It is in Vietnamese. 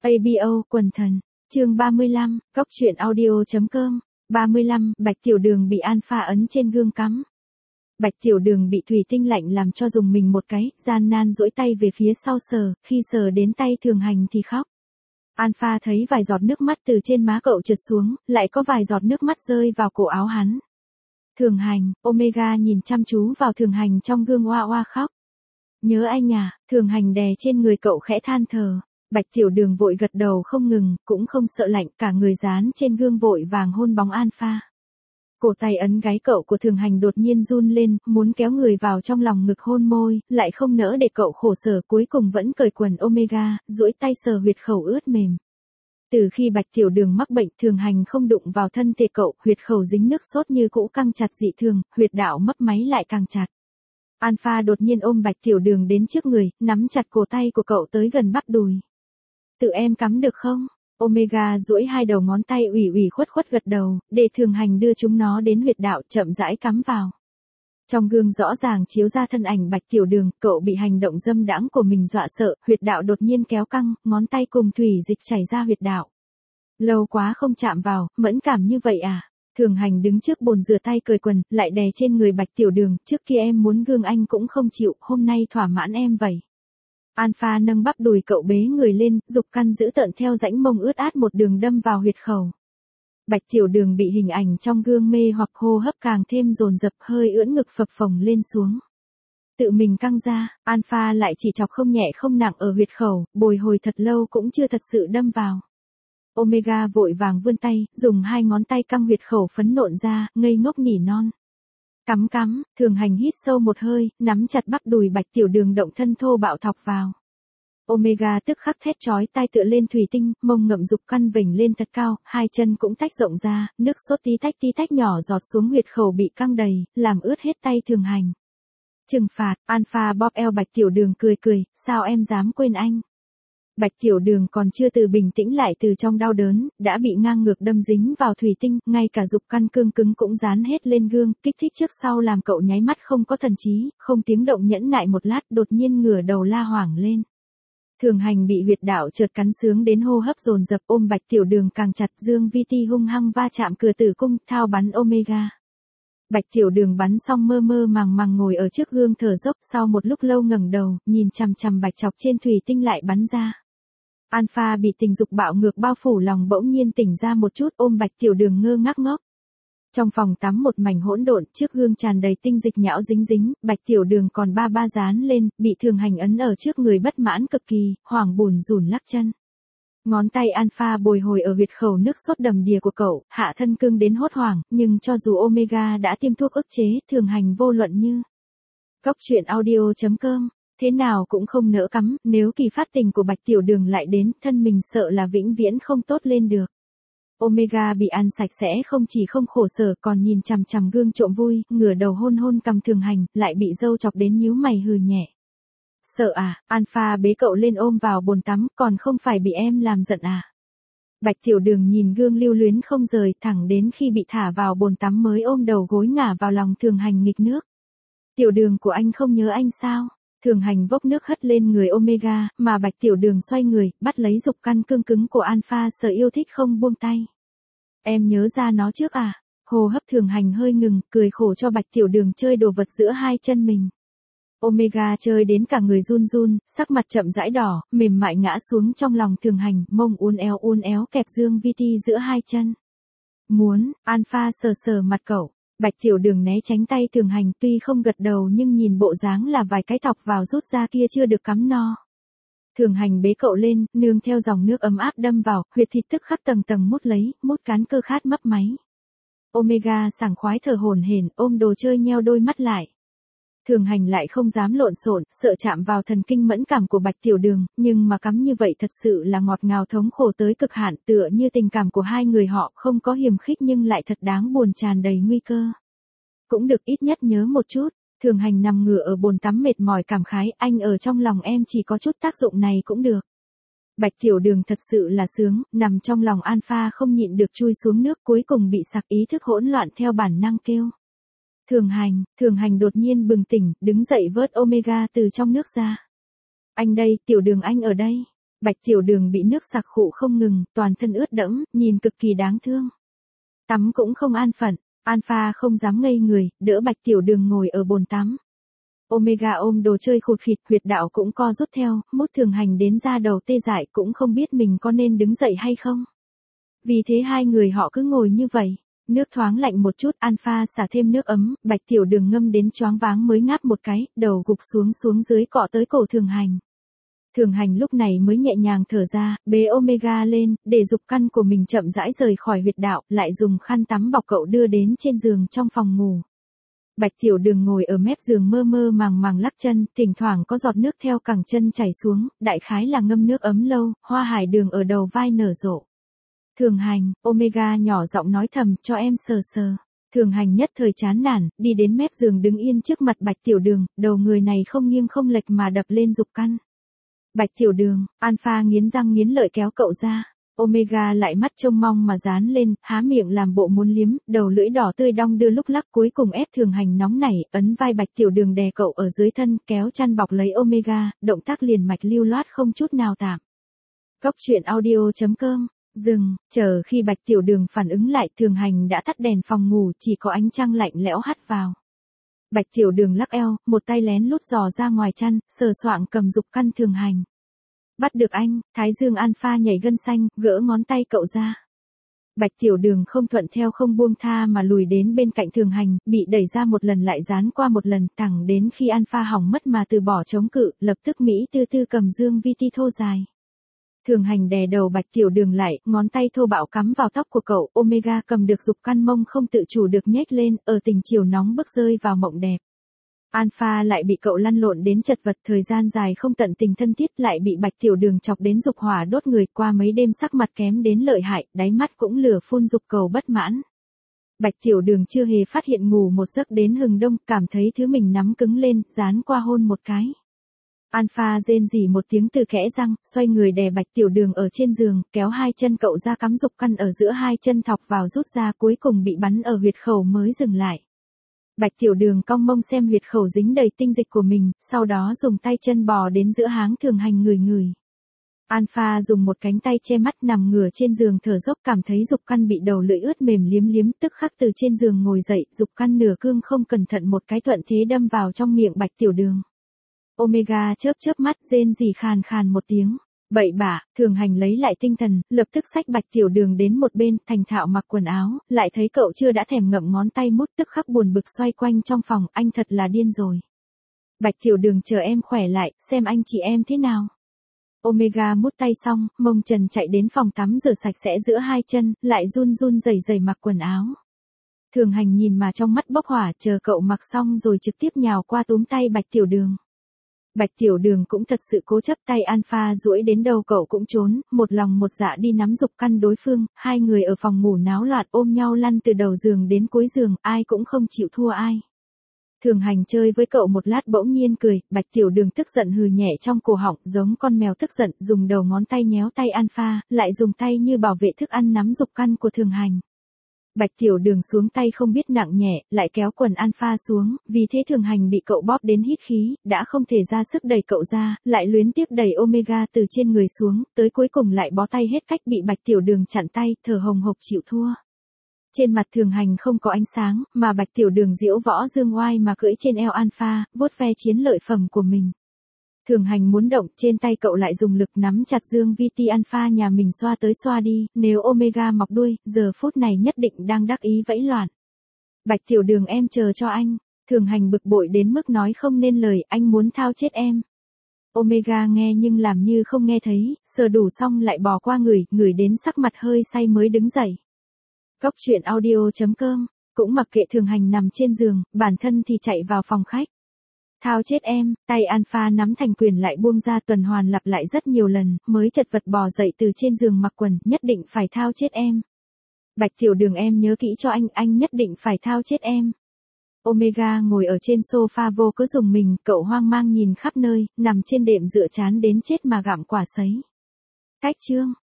ABO quần thần, chương 35, góc truyện audio.com, 35, Bạch Tiểu Đường bị Alpha ấn trên gương cắm. Bạch Tiểu Đường bị thủy tinh lạnh làm cho dùng mình một cái, gian nan duỗi tay về phía sau sờ, khi sờ đến tay Thường Hành thì khóc. Alpha thấy vài giọt nước mắt từ trên má cậu trượt xuống, lại có vài giọt nước mắt rơi vào cổ áo hắn. Thường Hành, Omega nhìn chăm chú vào Thường Hành trong gương oa oa khóc. Nhớ anh à, Thường Hành đè trên người cậu khẽ than thở. Bạch Tiểu Đường vội gật đầu không ngừng, cũng không sợ lạnh, cả người dán trên gương vội vàng hôn bóng Alpha. Cổ tay ấn gáy cậu của Thường Hành đột nhiên run lên, muốn kéo người vào trong lòng ngực hôn môi, lại không nỡ để cậu khổ sở, cuối cùng vẫn cởi quần Omega, duỗi tay sờ huyệt khẩu ướt mềm. Từ khi Bạch Tiểu Đường mắc bệnh, Thường Hành không đụng vào thân thể cậu, huyệt khẩu dính nước sốt như cũ căng chặt dị thường, huyệt đạo mấp máy lại càng chặt. Alpha đột nhiên ôm Bạch Tiểu Đường đến trước người, nắm chặt cổ tay của cậu tới gần bắp đùi. Tự em cắm được không? Omega duỗi hai đầu ngón tay ủy ủy khuất khuất gật đầu, để Thường Hành đưa chúng nó đến huyệt đạo chậm rãi cắm vào. Trong gương rõ ràng chiếu ra thân ảnh Bạch Tiểu Đường, cậu bị hành động dâm đãng của mình dọa sợ, huyệt đạo đột nhiên kéo căng, ngón tay cùng thủy dịch chảy ra huyệt đạo. Lâu quá không chạm vào, mẫn cảm như vậy à? Thường Hành đứng trước bồn rửa tay cởi quần, lại đè trên người Bạch Tiểu Đường, trước kia em muốn gương anh cũng không chịu, hôm nay thỏa mãn em vậy. Alpha nâng bắp đùi cậu bế người lên, dục căn giữ tợn theo rãnh mông ướt át một đường đâm vào huyệt khẩu. Bạch Tiểu Đường bị hình ảnh trong gương mê hoặc hô hấp càng thêm dồn dập, hơi ưỡn ngực phập phồng lên xuống. Tự mình căng ra, Alpha lại chỉ chọc không nhẹ không nặng ở huyệt khẩu, bồi hồi thật lâu cũng chưa thật sự đâm vào. Omega vội vàng vươn tay, dùng hai ngón tay căng huyệt khẩu phấn nộn ra, ngây ngốc nỉ non. Cắm, Thường Hành hít sâu một hơi, nắm chặt bắp đùi Bạch Tiểu Đường động thân thô bạo thọc vào. Omega tức khắc thét chói tai tựa lên thủy tinh, mông ngậm dục căn vểnh lên thật cao, hai chân cũng tách rộng ra, nước sốt tí tách nhỏ giọt xuống huyệt khẩu bị căng đầy, làm ướt hết tay Thường Hành. Trừng phạt, Alpha bóp eo Bạch Tiểu Đường cười, sao em dám quên anh? Bạch Tiểu Đường còn chưa từ bình tĩnh lại từ trong đau đớn, đã bị ngang ngược đâm dính vào thủy tinh, ngay cả dục căn cương cứng cũng dán hết lên gương, kích thích trước sau làm cậu nháy mắt không có thần trí, không tiếng động nhẫn nại một lát, đột nhiên ngửa đầu la hoảng lên. Thường Hành bị huyệt đạo chợt cắn sướng đến hô hấp dồn dập, ôm Bạch Tiểu Đường càng chặt, dương vi ti hung hăng va chạm cửa tử cung, thao bắn Omega. Bạch Tiểu Đường bắn xong mơ màng ngồi ở trước gương thở dốc, sau một lúc lâu ngẩng đầu, nhìn chằm chằm bạch chọc trên thủy tinh lại bắn ra. Alpha bị tình dục bạo ngược bao phủ lòng bỗng nhiên tỉnh ra một chút, ôm Bạch Tiểu Đường ngơ ngác ngốc. Trong phòng tắm một mảnh hỗn độn, trước gương tràn đầy tinh dịch nhão dính, Bạch Tiểu Đường còn ba dán lên, bị Thường Hành ấn ở trước người bất mãn cực kỳ, hoảng bùn rủn lắc chân. Ngón tay Alpha bồi hồi ở huyệt khẩu nước sốt đầm đìa của cậu, hạ thân cưng đến hốt hoảng, nhưng cho dù Omega đã tiêm thuốc ức chế, Thường Hành vô luận như. Góc truyện audio.com, thế nào cũng không nỡ cắm, nếu kỳ phát tình của Bạch Tiểu Đường lại đến, thân mình sợ là vĩnh viễn không tốt lên được. Omega bị ăn sạch sẽ không chỉ không khổ sở còn nhìn chằm chằm gương trộm vui, ngửa đầu hôn cằm Thường Hành, lại bị dâu chọc đến nhíu mày hừ nhẹ. Sợ à? Alpha bế cậu lên ôm vào bồn tắm, còn không phải bị em làm giận à? Bạch Tiểu Đường nhìn gương lưu luyến không rời, thẳng đến khi bị thả vào bồn tắm mới ôm đầu gối ngả vào lòng Thường Hành nghịch nước. Tiểu Đường của anh không nhớ anh sao? Thường Hành vốc nước hất lên người Omega, mà Bạch Tiểu Đường xoay người, bắt lấy dục căn cương cứng của Alpha sợ yêu thích không buông tay. Em nhớ ra nó trước à? Hô hấp Thường Hành hơi ngừng, cười khổ cho Bạch Tiểu Đường chơi đồ vật giữa hai chân mình. Omega chơi đến cả người run, sắc mặt chậm rãi đỏ, mềm mại ngã xuống trong lòng Thường Hành, mông uốn éo kẹp dương vi ti giữa hai chân. Muốn, Alpha sờ mặt cậu. Bạch Tiểu Đường né tránh tay Thường Hành, tuy không gật đầu nhưng nhìn bộ dáng là vài cái thọc vào rút ra kia chưa được cắm no. Thường Hành bế cậu lên, nương theo dòng nước ấm áp đâm vào, huyệt thịt tức khắc tầng mút lấy, mút cán cơ khát mấp máy. Omega sảng khoái thở hổn hển, ôm đồ chơi nheo đôi mắt lại. Thường Hành lại không dám lộn xộn, sợ chạm vào thần kinh mẫn cảm của Bạch Tiểu Đường, nhưng mà cắm như vậy thật sự là ngọt ngào thống khổ tới cực hạn, tựa như tình cảm của hai người họ không có hiềm khích nhưng lại thật đáng buồn, tràn đầy nguy cơ. Cũng được ít nhất nhớ một chút. Thường Hành nằm ngửa ở bồn tắm mệt mỏi cảm khái, anh ở trong lòng em chỉ có chút tác dụng này cũng được. Bạch Tiểu Đường thật sự là sướng, nằm trong lòng Alpha không nhịn được chui xuống nước, cuối cùng bị sặc, ý thức hỗn loạn theo bản năng kêu. Thường Hành đột nhiên bừng tỉnh, đứng dậy vớt Omega từ trong nước ra. Anh đây, Tiểu Đường anh ở đây. Bạch Tiểu Đường bị nước sặc khụ không ngừng, toàn thân ướt đẫm, nhìn cực kỳ đáng thương. Tắm cũng không an phận, Alpha không dám ngây người, đỡ Bạch Tiểu Đường ngồi ở bồn tắm. Omega ôm đồ chơi khụt khịt, huyệt đạo cũng co rút theo, Mút Thường Hành đến da đầu tê dại cũng không biết mình có nên đứng dậy hay không. Vì thế hai người họ cứ ngồi như vậy. Nước thoáng lạnh một chút, Alpha xả thêm nước ấm, Bạch Tiểu Đường ngâm đến choáng váng mới ngáp một cái, đầu gục xuống dưới cọ tới cổ Thường Hành. Thường Hành lúc này mới nhẹ nhàng thở ra, bế Omega lên, để dục căn của mình chậm rãi rời khỏi huyệt đạo, lại dùng khăn tắm bọc cậu đưa đến trên giường trong phòng ngủ. Bạch Tiểu Đường ngồi ở mép giường mơ mơ màng màng lắc chân, thỉnh thoảng có giọt nước theo cẳng chân chảy xuống, đại khái là ngâm nước ấm lâu, hoa hải đường ở đầu vai nở rộ. Thường Hành, Omega nhỏ giọng nói thầm, cho em sờ sờ. Thường Hành nhất thời chán nản, đi đến mép giường đứng yên trước mặt Bạch Tiểu Đường, đầu người này không nghiêng không lệch mà đập lên dục căn. Bạch Tiểu Đường, Alpha nghiến răng nghiến lợi kéo cậu ra. Omega lại mắt trông mong mà dán lên, há miệng làm bộ muốn liếm, đầu lưỡi đỏ tươi đong đưa lúc lắc, cuối cùng ép Thường Hành nóng nảy, ấn vai Bạch Tiểu Đường đè cậu ở dưới thân, kéo chăn bọc lấy Omega, động tác liền mạch lưu loát không chút nào tạm. Cốc truyện audio.com. Dừng, chờ khi Bạch Tiểu Đường phản ứng lại, Thường Hành đã tắt đèn phòng ngủ, chỉ có ánh trăng lạnh lẽo hắt vào. Bạch Tiểu Đường lắc eo, một tay lén lút dò ra ngoài chăn, sờ soạng cầm dục căn Thường Hành. Bắt được anh, thái dương Alpha nhảy gân xanh, gỡ ngón tay cậu ra. Bạch Tiểu Đường không thuận theo không buông tha mà lùi đến bên cạnh Thường Hành, bị đẩy ra một lần lại dán qua một lần, thẳng đến khi Alpha hỏng mất mà từ bỏ chống cự, lập tức Mỹ tư tư cầm dương vi ti thô dài. Thường Hành đè đầu Bạch Tiểu Đường lại, ngón tay thô bạo cắm vào tóc của cậu, Omega cầm được dục căn mông không tự chủ được nhếch lên, ở tình chiều nóng bức rơi vào mộng đẹp. Alpha lại bị cậu lăn lộn đến chật vật, thời gian dài không tận tình thân thiết, lại bị Bạch Tiểu Đường chọc đến dục hỏa đốt người, qua mấy đêm sắc mặt kém đến lợi hại, đáy mắt cũng lửa phun dục cầu bất mãn. Bạch Tiểu Đường chưa hề phát hiện ngủ một giấc đến hừng đông, cảm thấy thứ mình nắm cứng lên, dán qua hôn một cái. Alpha rên rỉ một tiếng từ kẽ răng, xoay người đè Bạch Tiểu Đường ở trên giường, kéo hai chân cậu ra cắm dục căn ở giữa hai chân thọc vào rút ra, cuối cùng bị bắn ở huyệt khẩu mới dừng lại. Bạch Tiểu Đường cong mông xem huyệt khẩu dính đầy tinh dịch của mình, sau đó dùng tay chân bò đến giữa háng Thường Hành ngửi. Alpha dùng một cánh tay che mắt nằm ngửa trên giường thở dốc, cảm thấy dục căn bị đầu lưỡi ướt mềm liếm, tức khắc từ trên giường ngồi dậy, dục căn nửa cương không cẩn thận một cái thuận thế đâm vào trong miệng Bạch Tiểu Đường. Omega chớp mắt rên rỉ khàn khàn một tiếng. Bậy bạ, Thường Hành lấy lại tinh thần, lập tức xách Bạch Tiểu Đường đến một bên, thành thạo mặc quần áo, lại thấy cậu chưa đã thèm ngậm ngón tay mút, tức khắc buồn bực xoay quanh trong phòng, anh thật là điên rồi. Bạch Tiểu Đường, chờ em khỏe lại, xem anh chị em thế nào. Omega mút tay xong, mông trần chạy đến phòng tắm rửa sạch sẽ giữa hai chân, lại run rẩy mặc quần áo. Thường Hành nhìn mà trong mắt bốc hỏa, chờ cậu mặc xong rồi trực tiếp nhào qua túm tay Bạch Tiểu Đường. Bạch Tiểu Đường cũng thật sự cố chấp, tay Alpha duỗi đến đâu cậu cũng trốn, một lòng một dạ đi nắm dục căn đối phương, hai người ở phòng ngủ náo loạn ôm nhau lăn từ đầu giường đến cuối giường, ai cũng không chịu thua ai. Thường Hành chơi với cậu một lát bỗng nhiên cười, Bạch Tiểu Đường tức giận hừ nhẹ trong cổ họng, giống con mèo tức giận, dùng đầu ngón tay nhéo tay Alpha, lại dùng tay như bảo vệ thức ăn nắm dục căn của Thường Hành. Bạch Tiểu Đường xuống tay không biết nặng nhẹ, lại kéo quần Alpha xuống, vì thế Thường Hành bị cậu bóp đến hít khí, đã không thể ra sức đẩy cậu ra, lại luyến tiếc đẩy Omega từ trên người xuống, tới cuối cùng lại bó tay hết cách, bị Bạch Tiểu Đường chặn tay, thở hồng hộc chịu thua. Trên mặt Thường Hành không có ánh sáng, mà Bạch Tiểu Đường diễu võ dương oai mà cưỡi trên eo Alpha, vuốt ve chiến lợi phẩm của mình. Thường Hành muốn động, trên tay cậu lại dùng lực nắm chặt dương vi ti Alpha nhà mình xoa tới xoa đi, nếu Omega mọc đuôi, giờ phút này nhất định đang đắc ý vẫy loạn. Bạch Tiểu Đường, em chờ cho anh. Thường Hành bực bội đến mức nói không nên lời, anh muốn thao chết em. Omega nghe nhưng làm như không nghe thấy, sờ đủ xong lại bò qua ngửi đến sắc mặt hơi say mới đứng dậy. Cốc truyện audio.com, cũng mặc kệ Thường Hành nằm trên giường, bản thân thì chạy vào phòng khách. Thao chết em, tay Alpha nắm thành quyền lại buông ra, tuần hoàn lặp lại rất nhiều lần, mới chật vật bò dậy từ trên giường mặc quần, nhất định phải thao chết em. Bạch Tiểu Đường, em nhớ kỹ cho anh nhất định phải thao chết em. Omega ngồi ở trên sofa vô cớ dùng mình, cậu hoang mang nhìn khắp nơi, nằm trên đệm dựa chán đến chết mà gặm quả sấy. Cách chương.